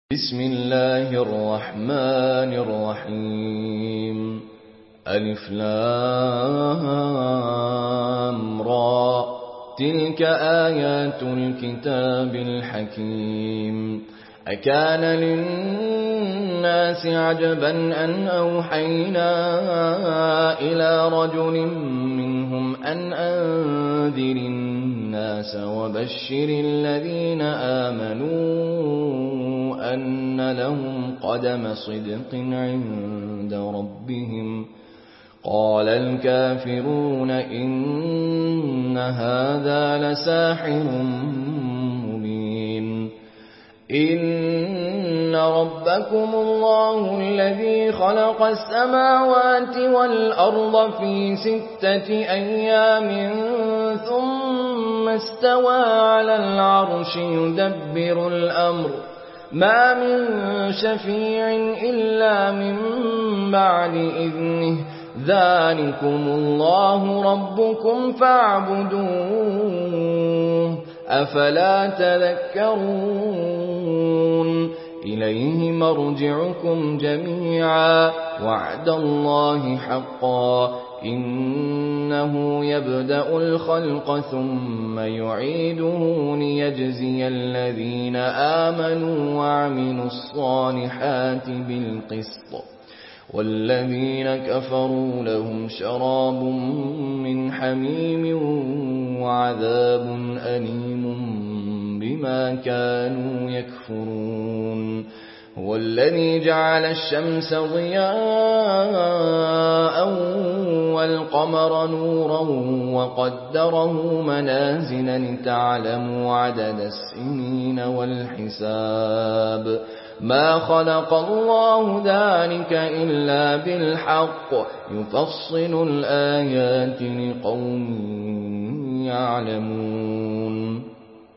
بسم الله الرحمن الرحيم ألف لام را تلك آيات الكتاب الحكيم أكان للناس عجبا أن أوحينا إلى رجل منهم أن أنذر الناس وبشر الذين آمنوا أن لهم قدم صدق عند ربهم قال الكافرون إن هذا لساحر مبين إن ربكم الله الذي خلق السماوات والأرض في 6 أيام ثم استوى على العرش يدبر الأمر ما من شفيع إلا من بعد إذنه ذلكم الله ربكم فاعبدوه أفلا تذكرون إليه مرجعكم جميعا وعد الله حقا إنه يبدأ الخلق ثم يعيده ليجزي الذين آمنوا وعملوا الصالحات بالقسط والذين كفروا لهم شراب من حميم وعذاب أليم بما كانوا يكفرون هو الذي جعل الشمس ضياء والقمر نورا وقدره منازل لتعلموا عدد السنين والحساب ما خلق الله ذلك إلا بالحق يفصل الآيات لقوم يعلمون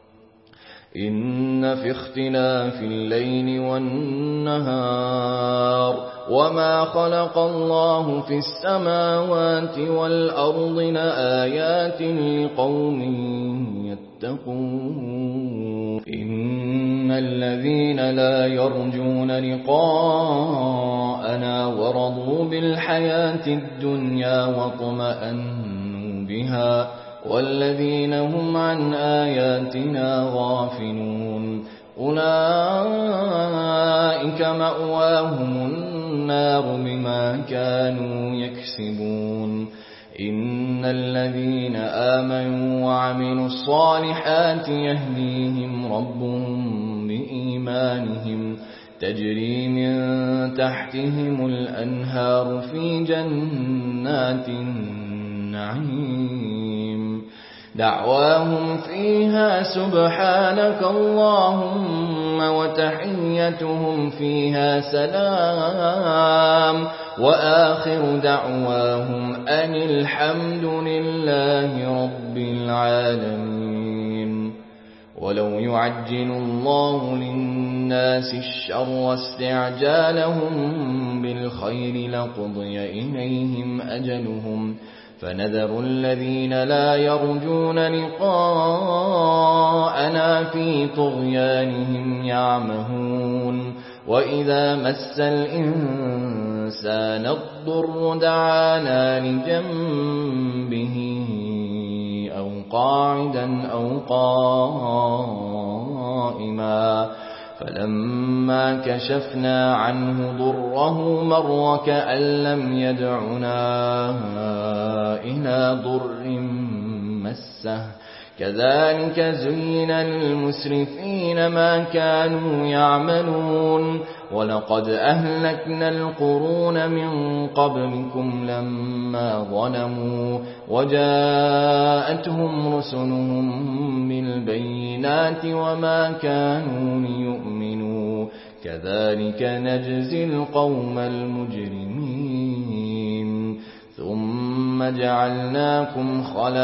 إن في اختلاف الليل والنهار وما خلق الله في السماوات والأرض لآيات لقوم يتقون إن الذين لا يرجون لقاءنا ورضوا بالحياة الدنيا واطمأنوا بها والذين هم عن آياتنا غافلون أولئك مأواهم النار بما كانوا يكسبون إن الذين آمنوا وعملوا الصالحات يهديهم ربهم بإيمانهم تجري من تحتهم الأنهار في جنات النعيم دعواهم فيها سبحانك اللهم وتحيتهم فيها سلام وآخر دعواهم أن الحمد لله رب العالمين ولو يعجل الله للناس الشر استعجالهم بالخير لقضي إليهم أجلهم فنذر الذين لا يرجون لقاءنا في طغيانهم يعمهون وإذا مس الإنسان الضر دعانا لجنبه أو قاعدا أو قائما فلما كشفنا عنه ضره مر كأن لم يدعنا إلى ضر مسه كذلك زين للمسرفين ما كانوا يعملون ولقد أهلكنا القرون من قبلكم لما ظلموا وجاءتهم رسلهم بالبينات وما كانوا ليؤمنوا كذلك نجزي القوم المجرمين ثم جعلناكم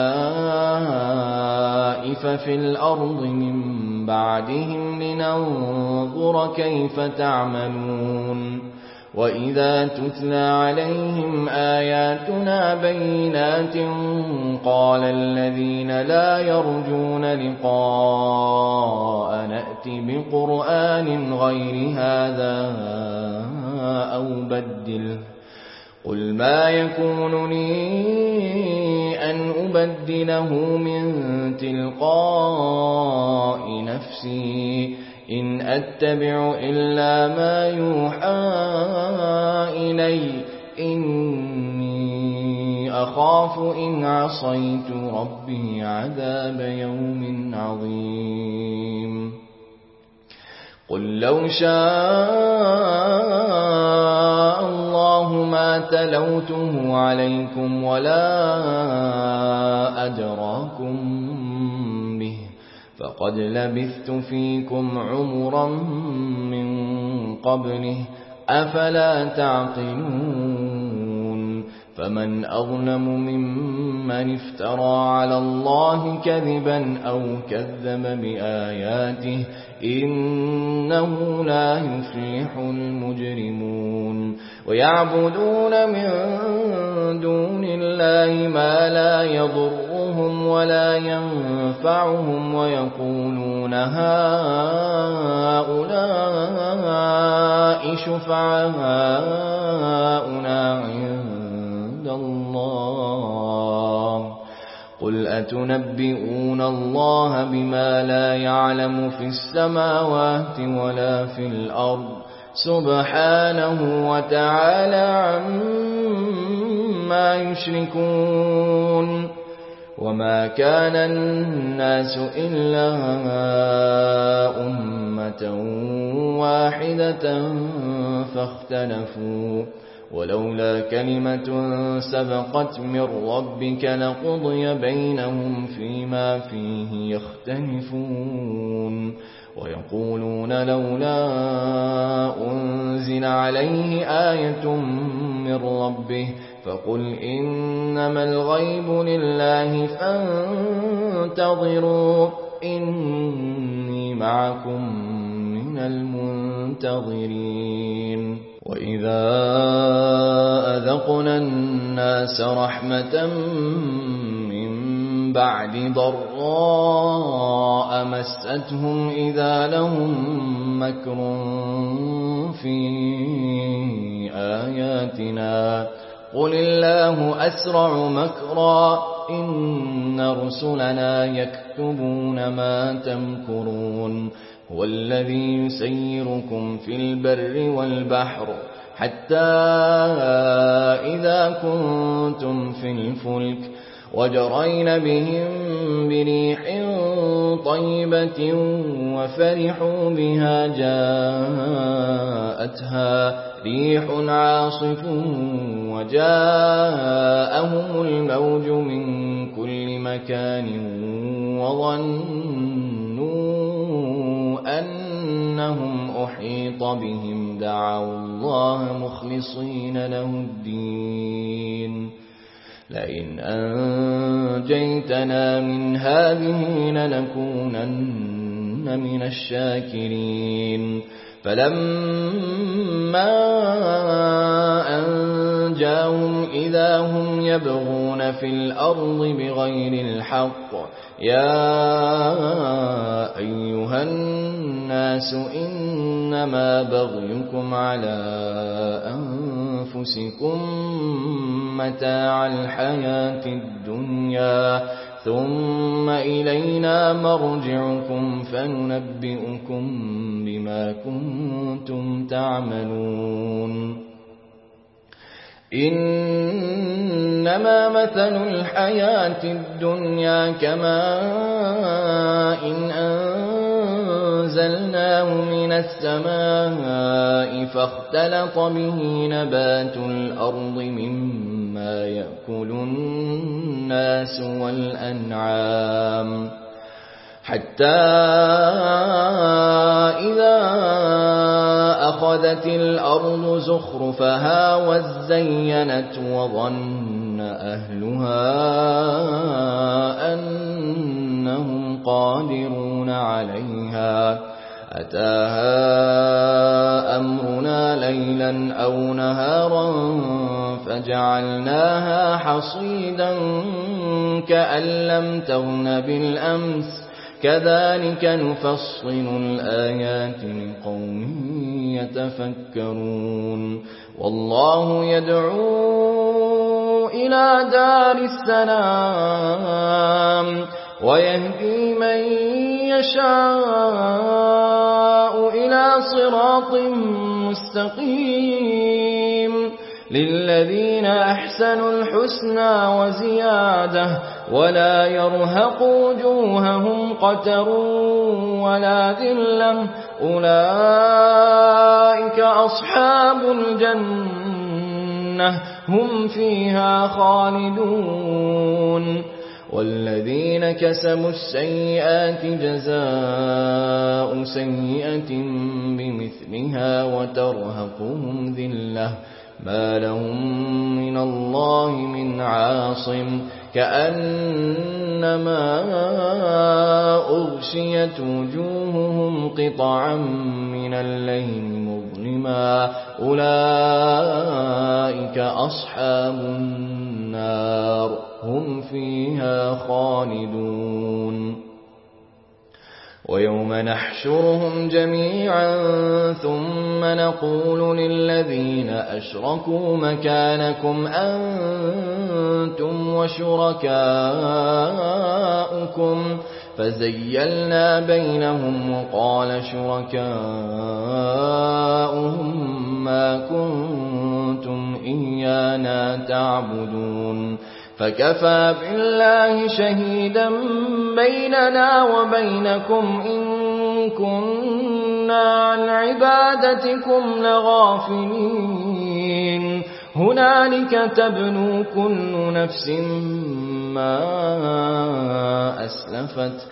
خلائف في الأرض من بعدهم لننظر كيف تعملون وإذا تتلى عليهم آياتنا بينات قال الذين لا يرجون لقاء نأت بقرآن غير هذا أو بدله قل ما يكون لي أن أبدله من تلقاء نفسي إن أتبع إلا ما يوحى إلي إني أخاف إن عصيت ربي عذاب يوم عظيم قل لو شاء الله ما تلوته عليكم ولا أدراكم به فقد لبثت فيكم عمرا من قبله أفلا تعقلون فمن أظلم ممن افترى على الله كذبا أو كذب بآياته إنه لا يفلح المجرمون ويعبدون من دون الله ما لا يضرهم ولا ينفعهم ويقولون هؤلاء شفعاؤنا عند الله قل أتنبئون الله بما لا يعلم في السماوات ولا في الأرض سبحانه وتعالى عما يشركون وما كان الناس إلا أمة واحدة فاختلفوا ولولا كلمة سبقت من ربك لقضي بينهم فيما فيه يختلفون ويقولون لولا أنزل عليه آية من ربه فقل إنما الغيب لله فانتظروا إني معكم من المنتظرين وإذا أذقنا الناس رحمة من بعد ضراء مستهم إذا لهم مكر في آياتنا قل الله أسرع مكرا إن رسلنا يكتبون ما تمكرون هو الذي يسيركم في البر والبحر حتى إذا كنتم في الفلك وجرين بهم بريح طيبة وفرحوا بها جاءتها ريح عاصف وجاءهم الموج من كل مكان وظنوا أنهم أحيط بهم دعوا الله مخلصين له الدين لئن أنجيتنا من هذه لنكونن من الشاكرين فلما أنجاهم إذا هم يبغون في الأرض بغير الحق يا أيها الناس إنما بغيكم على أنفسكم متاع الحياة الدنيا ثم إلينا مرجعكم فننبئكم بما كنتم تعملون إنما مثل الحياة الدنيا كماء إن أنزلناه من السماء فاختلط به نبات الأرض مما يأكل الناس والأنعام حتى إذا أخذت الأرض زخرفها وزينت وظن أهلها أنهم قادرون عليها أتاها أمرنا ليلا ليلا أو نهارا فجعلناها حصيدا كأن لم تغن بالأمس كذلك نفصل الآيات لقوم يتفكرون والله يدعو إلى دار السلام ويهدي من يشاء إلى صراط مستقيم للذين أحسنوا الحسنى وزيادة ولا يرهق وجوههم قتر ولا ذلة أولئك أصحاب الجنة هم فيها خالدون والذين كسبوا السيئات جزاء سيئة بمثلها وترهقهم ذلة ما لهم من الله من عاصم كأنما أغشيت وجوههم قطعا من الليل مظلما أولئك أصحاب النار هم فيها خالدون ويوم نحشرهم جميعا ثم نقول للذين أشركوا مكانكم أنتم وشركاؤكم فزيلنا بينهم وقال شركاؤهم ما كنتم إيانا تعبدون فكفى بالله شهيدا بيننا وبينكم إن كنا عن عبادتكم لغافلين هنالك تبلو كل نفس ما أسلفت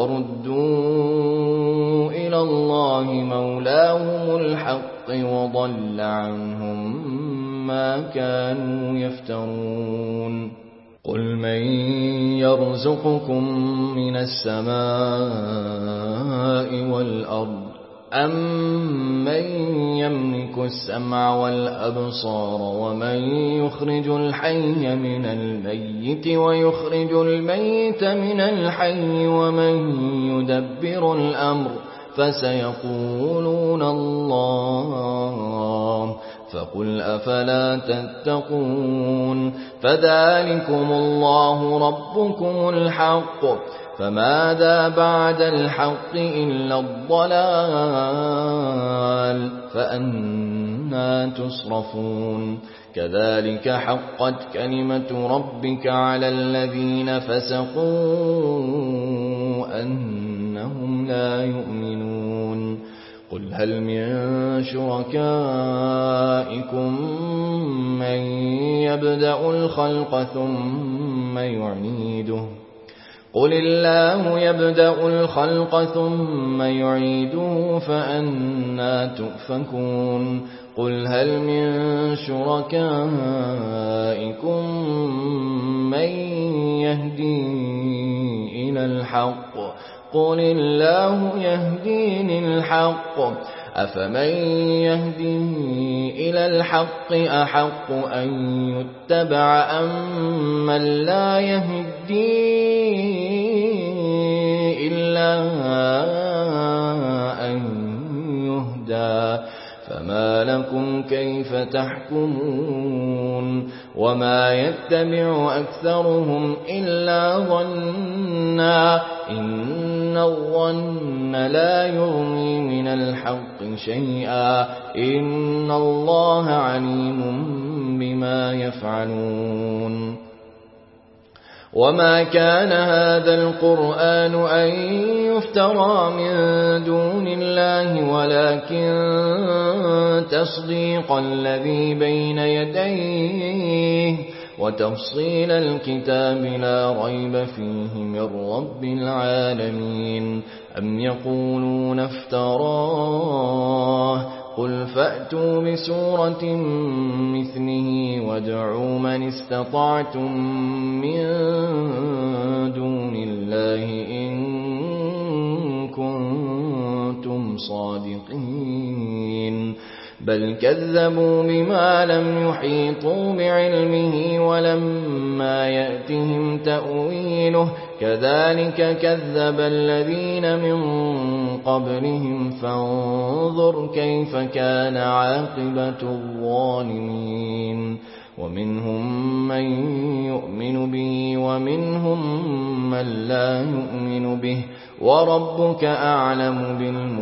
وردوا إلى الله مولاهم الحق وضل عنهم ما كانوا يفترون قل من يرزقكم من السماء والأرض أم من يملك السمع والأبصار ومن يخرج الحي من الميت ويخرج الميت من الحي ومن يدبر الأمر فسيقولون الله فقل أفلا تتقون فذلكم الله ربكم الحق فماذا بعد الحق إلا الضلال فأنى تصرفون كذلك حقت كلمة ربك على الذين فسقوا أنهم لا يؤمنون قل هل من شركائكم من يبدأ الخلق ثم يعيده قل الله يبدأ الخلق ثم يعيده فأنى تؤفكون قل هل من شركائكم من يهدي إلى الحق قل الله يهدي للحق أفمن يهدي إلى الحق أحق أن يتبع أم من لا يهدي إلا أن يهدى فما لكم كيف تحكمون وما يتبع أكثرهم إلا ظنا إن الظن لا يغني من الحق شيئا إن الله عليم بما يفعلون وما كان هذا القرآن أن يفترى من دون الله ولكن تصديق الذي بين يديه وتفصيل الكتاب لا ريب فيه من رب العالمين أم يقولون افتراه قل فأتوا بسورة مثله وادعوا من استطعتم من دون الله إن كنتم صادقين بل كذبوا بما لم يحيطوا بعلمه ولما يأتهم تأويله كذلك كذب الذين من قبلهم فانظر كيف كان عاقبة الظالمين ومنهم من يؤمن به ومنهم من لا يؤمن به وربك أعلم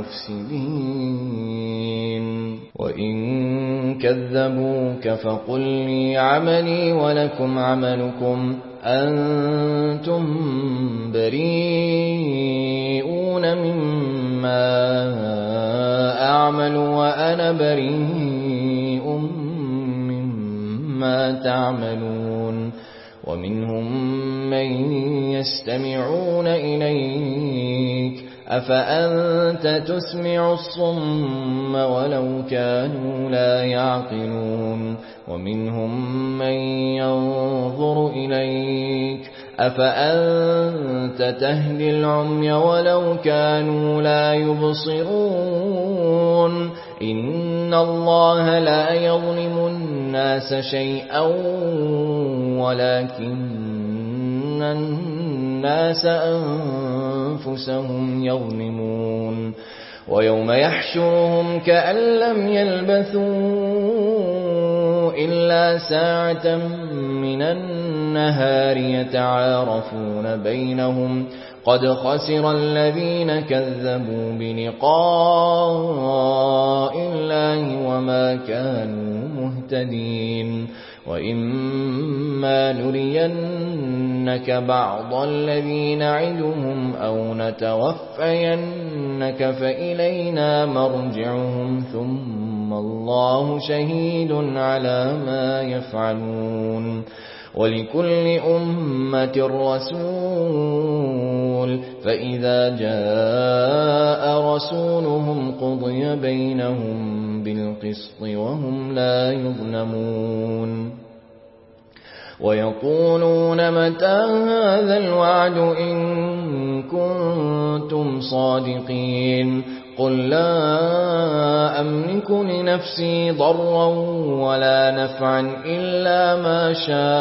بالمفسدين وإن كذبوك فقل لي عملي ولكم عملكم أنتم بريئون مما أعمل وأنا بريء مما تعملون ومنهم من يستمعون إليك أفأنت تسمع الصم ولو كانوا لا يعقلون ومنهم من ينظر إليك أفأنت تهدي العمي ولو كانوا لا يبصرون إن الله لا يظلم الناس شيئا ولكن الناس أنفسهم يظلمون ويوم يحشرهم كأن لم يلبثوا إلا ساعة من النهار يتعارفون بينهم قد خسر الذين كذبوا بلقاء الله وما كانوا مهتدين وإما نرينك بعض الذي نعدهم أو نتوفينك فإلينا مرجعهم ثم الله شهيد على ما يفعلون ولكل أمة رسول فإذا جاء رسولهم قضي بينهم بالقسط وهم لا يظلمون ويقولون متى هذا الوعد إن كنتم صادقين قل لا أملك لنفسي ضرا ولا نفعا إلا ما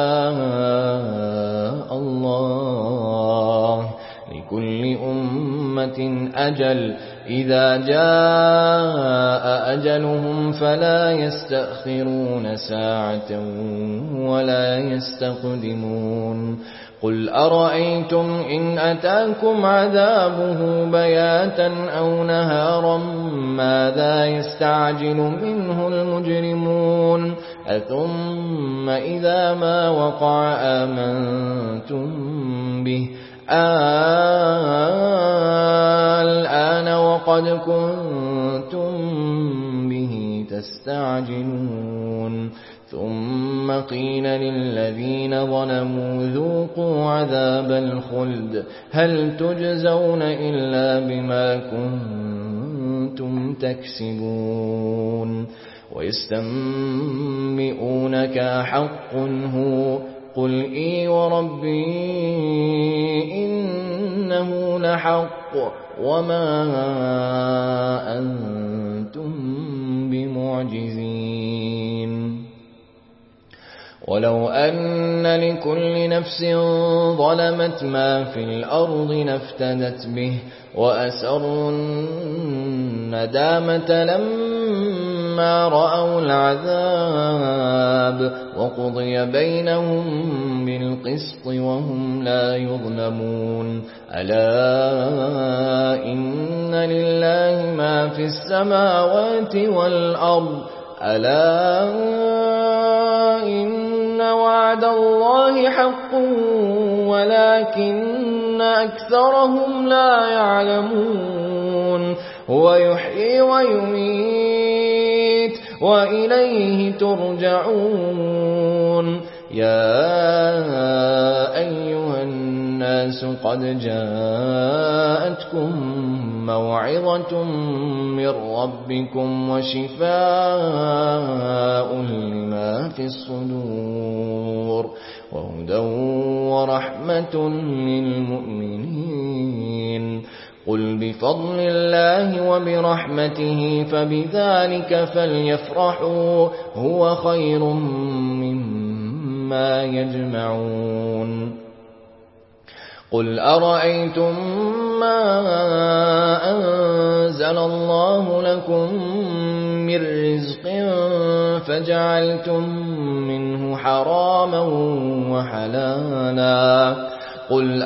شاء الله لكل أمة أجل إذا جاء أجلهم فلا يستأخرون ساعة ولا يستقدمون قل أرأيتم إن أتاكم عذابه بياتا أو نهارا ماذا يستعجل منه المجرمون أثم إذا ما وقع آمنتم به الآن وقد كنتم به تستعجلون ثم قيل للذين ظلموا ذوقوا عذاب الخلد هل تجزون إلا بما كنتم تكسبون ويستنبئونك أحق هو قل إي وربي إنه لحق وما أنتم بمعجزين ولو أن لكل نفس ظلمت ما في الأرض لافتدت به وأسروا الندامة لما رأوا العذاب وقضي بينهم بالقسط وهم لا يظلمون ألا إن لله ما في السماوات والأرض ألا إن وعد الله حق ولكن أكثرهم لا يعلمون هو يحيي ويميت وإليه ترجعون يا أيها الناس قد جاءتكم موعظة من ربكم وشفاء لما في الصدور وهدى ورحمة للمؤمنين قل بفضل الله وبرحمته فبذلك فليفرحوا هو خير مما يجمعون قل أرأيتم ما أنزل الله لكم من رزق فجعلتم منه حراما وحلالا قل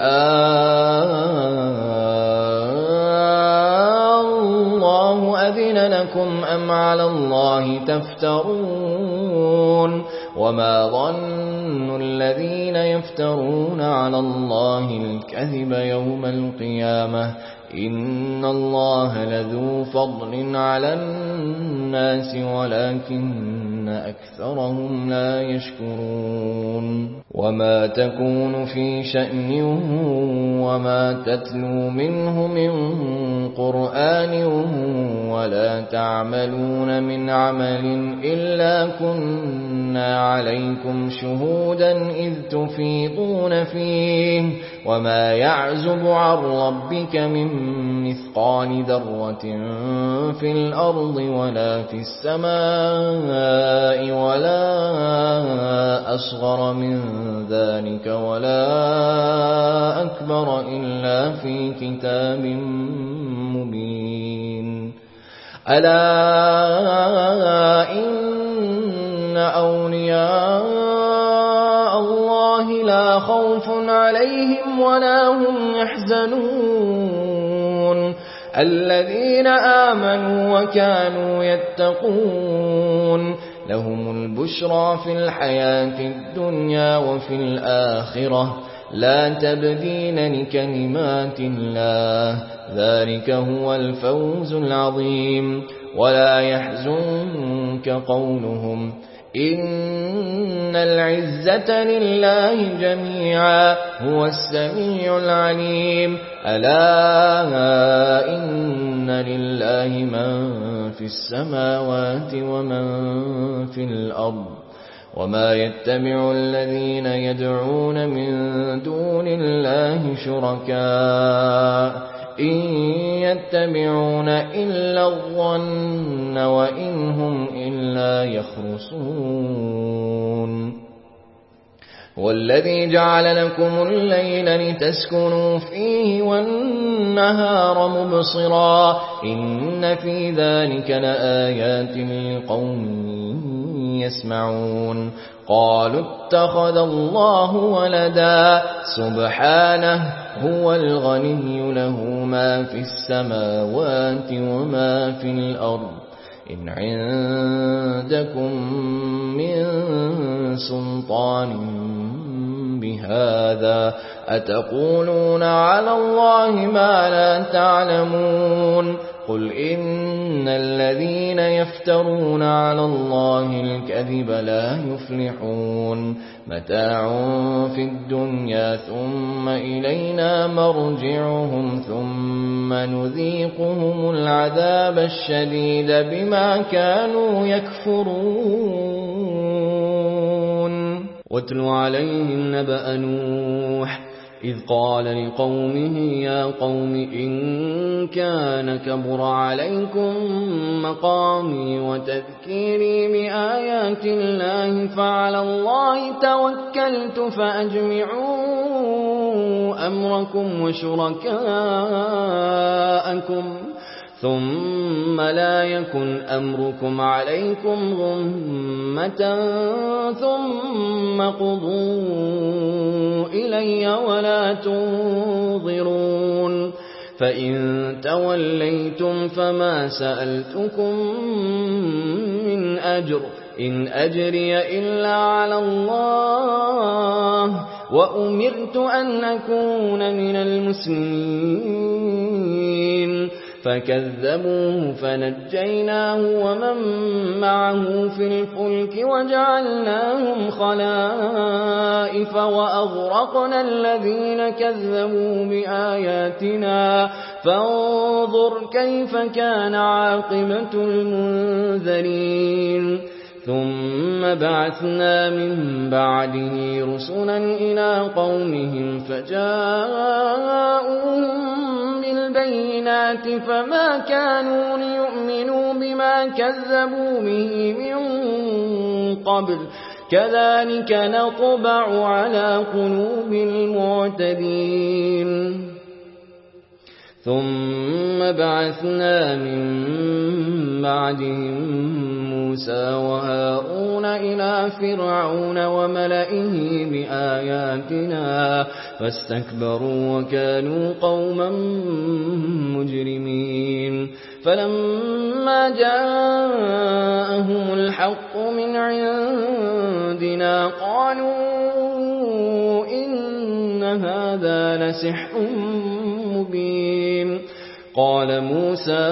الله أذن لكم أم على الله تفترون وما ظن الذين يفترون على الله الكذب يوم القيامة إن الله لذو فضل على الناس ولكن أكثرهم لا يشكرون وما تكون في شأن وما تتلو منه من قرآن ولا تعملون من عمل إلا كنا عليكم شهودا إذ تفيضون فيه وما يعزب عن ربك من مثقال ذرة في الأرض ولا في السماء ولا أصغر من ذلك ولا أكبر إلا في كتاب مبين ألا إن أولياء الله لا خوف عليهم ولا هم يحزنون الذين آمنوا وكانوا يتقون لهم البشرى في الحياة الدنيا وفي الآخرة لا تبديل لكلمات الله ذلك هو الفوز العظيم ولا يحزنك قولهم إن العزة لله جميعا هو السميع العليم ألا إن لله من في السماوات ومن في الأرض وما يتبع الذين يدعون من دون الله شركاء إن يتبعون إلا الظن وإن هم إلا يخرصون والذي جعل لكم الليل لتسكنوا فيه والنهار مبصرا إن في ذلك لآيات لقوم يسمعون قالوا اتخذ الله ولدا سبحانه هو الغني له ما في السماوات وما في الأرض إن عندكم من سلطان بهذا أتقولون على الله ما لا تعلمون قل إن الذين يفترون على الله الكذب لا يفلحون متاع في الدنيا ثم إلينا مرجعهم ثم نذيقهم العذاب الشديد بما كانوا يكفرون واتل عليهم نبأ نوح إذ قال لقومه يا قوم إن كان كبر عليكم مقامي وتذكيري بآيات الله فعلى الله توكلت فأجمعوا أمركم وشركاءكم ثم لا يكن أمركم عليكم غمة ثم قضوا إلي ولا تنظرون فإن توليتم فما سألتكم من أجر إن أجري إلا على الله وأمرت أن أكون من المسلمين فكذبوه فنجيناه ومن معه في الفلك وجعلناهم خلائف وأغرقنا الذين كذبوا بآياتنا فانظر كيف كان عاقبة المنذرين ثم بعثنا من بعده رسلا إلى قومهم فجاءوهم بالبينات بالبينات فما كانوا ليؤمنوا بما كذبوا به من قبل كذلك نطبع على قلوب المعتدين ثم بعثنا من بعدهم موسى وهارون إلى فرعون وملئه بآياتنا فاستكبروا وكانوا قوما مجرمين فلما جاءهم الحق من عندنا قالوا إن هذا لسحر مبين قال موسى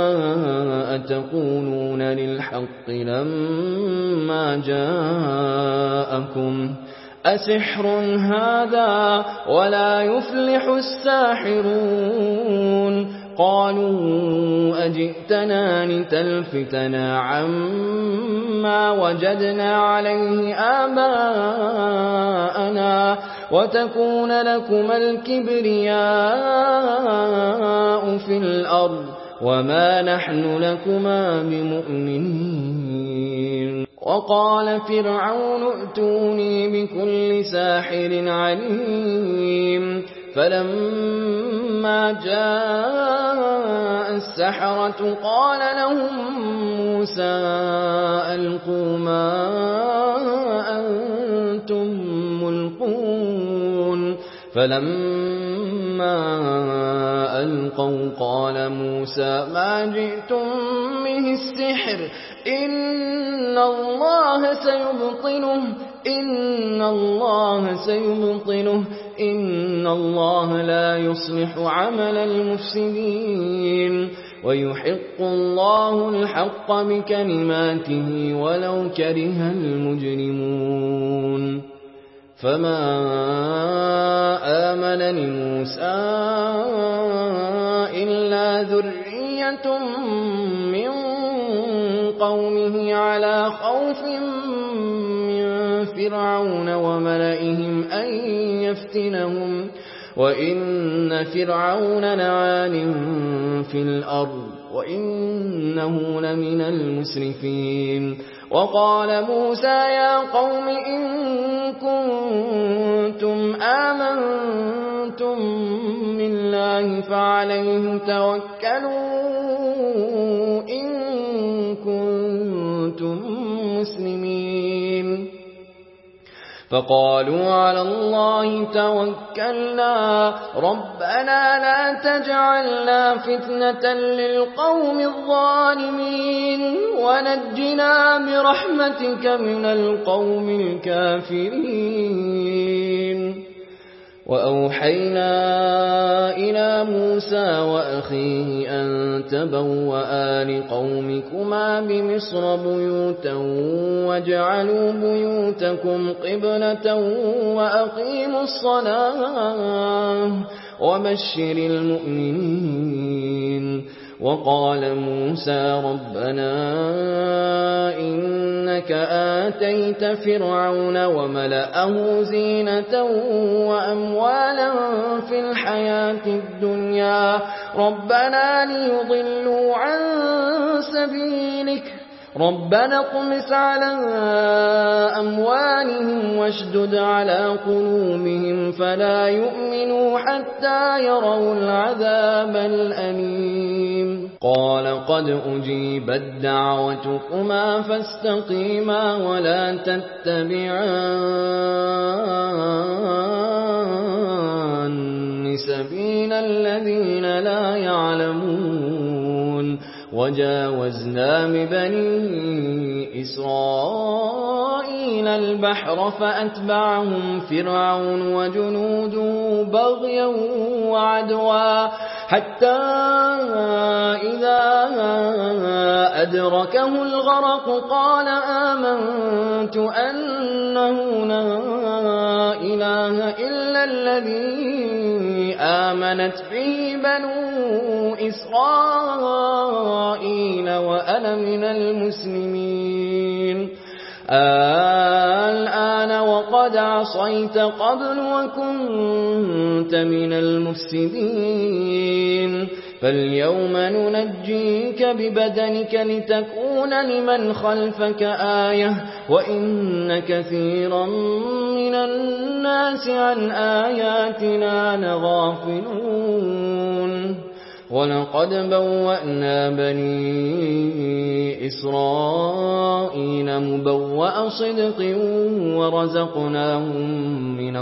أتقولون للحق لما جاءكم أسحر هذا ولا يفلح الساحرون قالوا أجئتنا لتلفتنا عما وجدنا عليه آباءنا وتكون لكما الكبرياء في الأرض وما نحن لكما بمؤمنين وقال فرعون ائتوني بكل ساحر عليم فلما جاء السحرة قال لهم موسى ألقوا ما أنتم ملقون فلما ألقوا قال موسى ما جئتم به السحر إن الله لا يصلح عمل المفسدين ويحق الله الحق بكلماته ولو كره المجرمون فما آمن لموسى إلا ذرية من قومه على خوف من فرعون وملئهم أن يفتنهم وإن فرعون لعال في الأرض وإنه لمن المسرفين وقال موسى يا قوم إن كنتم آمنتم بالله فعليه توكلوا إن كنتم مسلمين فقالوا على الله توكلنا ربنا لا تجعلنا فتنة للقوم الظالمين ونجنا برحمتك من القوم الكافرين وأوحينا إلى موسى وأخيه أن تبوأ لقومكما بمصر بيوتا واجعلوا بيوتكم قبلة وأقيموا الصلاة وبشر المؤمنين وقال موسى ربنا إنك آتيت فرعون وملأه زينة وأموالا في الحياة الدنيا ربنا ليضلوا عن سبيلك ربنا اطمس على أموالهم واشدد على قلوبهم فلا يؤمنوا حتى يروا العذاب الأليم قال قد أجيبت دعوتكما فاستقيما ولا تتبعان سبيل الذين لا يعلمون وجاوزنا ببني إسرائيل البحر فأتبعهم فرعون وجنوده بغيا وعدوا حتى إذا أدركه الغرق قال آمنت أنه لا إله إلا الذي آمنت به بنو إسرائيل وأنا من المسلمين الآن وقد عصيت قبل وكنت من المفسدين فاليوم ننجيك ببدنك لتكون لمن خلفك آية وإن كثيرا من الناس عن آياتنا لغافلون ولقد بوأنا بني إسرائيل مبوأ صدق ورزقناهم من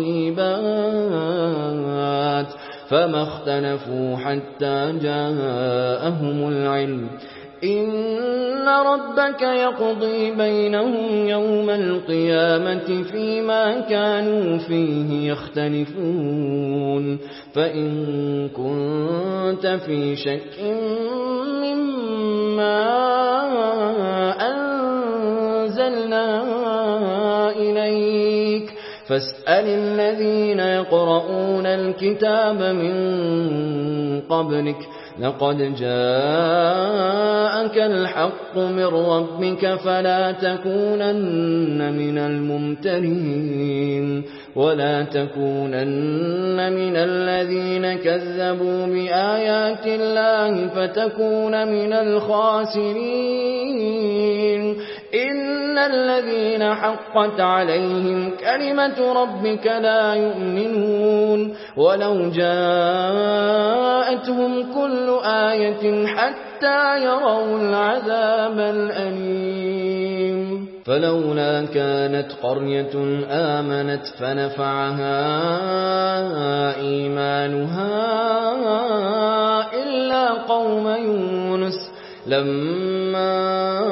الطيبات فما اختلفوا حتى جاءهم العلم إن ربك يقضي بينهم يوم القيامة فيما كانوا فيه يختلفون فإن كنت في شك مما أنزلنا إليك فاسأل الذين يقرؤون الكتاب من قبلك لقد جاءك الحق من ربك فلا تكونن من الممترين ولا تكونن من الذين كذبوا بآيات الله فتكون من الخاسرين إن الذين حقت عليهم كلمة ربك لا يؤمنون ولو جاءتهم كل آية حتى يروا العذاب الأليم فلولا كانت قرية آمنت فنفعها إيمانها إلا قوم يونس لما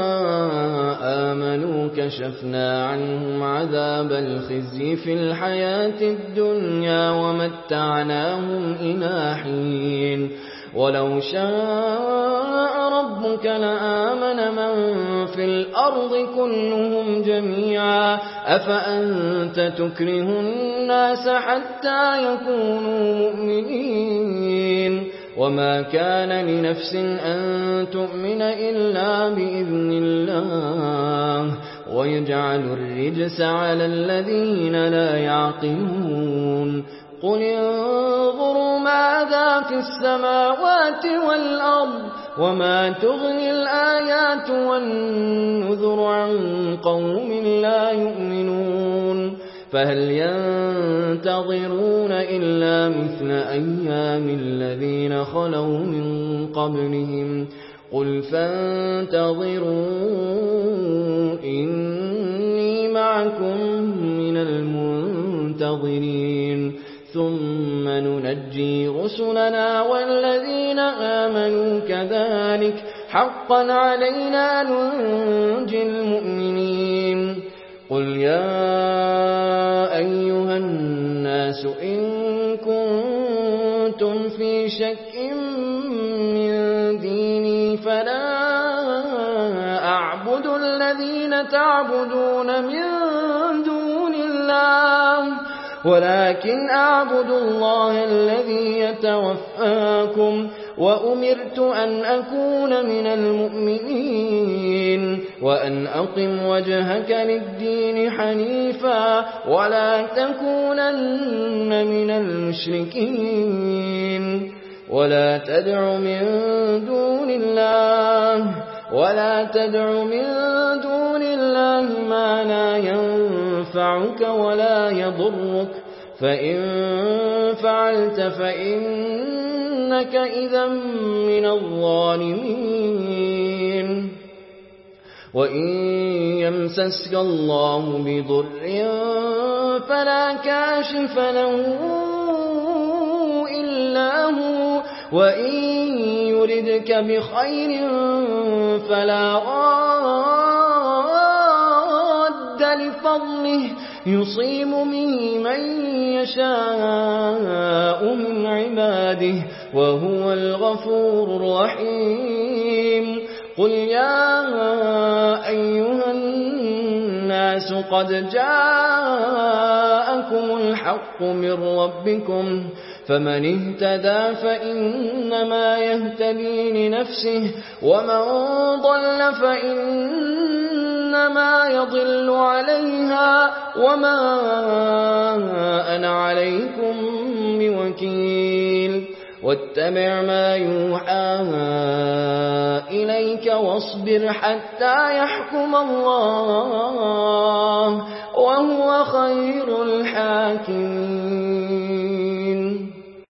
آمنوا كشفنا عنهم عذاب الخزي في الحياة الدنيا ومتعناهم إلى حين ولو شاء ربك لآمن من في الأرض كلهم جميعا أفأنت تكره الناس حتى يكونوا مؤمنين وما كان لنفس أن تؤمن إلا بإذن الله ويجعل الرجس على الذين لا يعقلون قل انظروا ماذا في السماوات والأرض وما تغني الآيات والنذر عن قوم لا يؤمنون فهل ينتظرون إلا مثل أيام الذين خلوا من قبلهم قل فانتظروا إني معكم من المنتظرين ثم ننجي رسلنا والذين آمنوا كذلك حقا علينا ننجي المؤمنين قل يا أيها الناس إن كنتم في شك من ديني فلا أعبد الذين تعبدون من دون الله ولكن أعبد الله الذي يتوفاكم وأمرت أن أكون من المؤمنين وأن أقم وجهك للدين حنيفا ولا تكونن من المشركين ولا تدع من دون الله ما لا ينفعك ولا يضرك فإن فعلت فإنك إذا من الظالمين وإن يمسسك الله بضر فلا كاشف له إلا هو وإن يردك بخير فلا راد لفضله يصيب به من يشاء من عباده وهو الغفور الرحيم قل يا أيها الناس قد جاءكم الحق من ربكم فمن اهتدى فإنما يهتدي لنفسه ومن ضل فإنما يضل عليها وما أنا عليكم بوكيل واتبع ما يوحى إليك واصبر حتى يحكم الله وهو خير الحاكمين.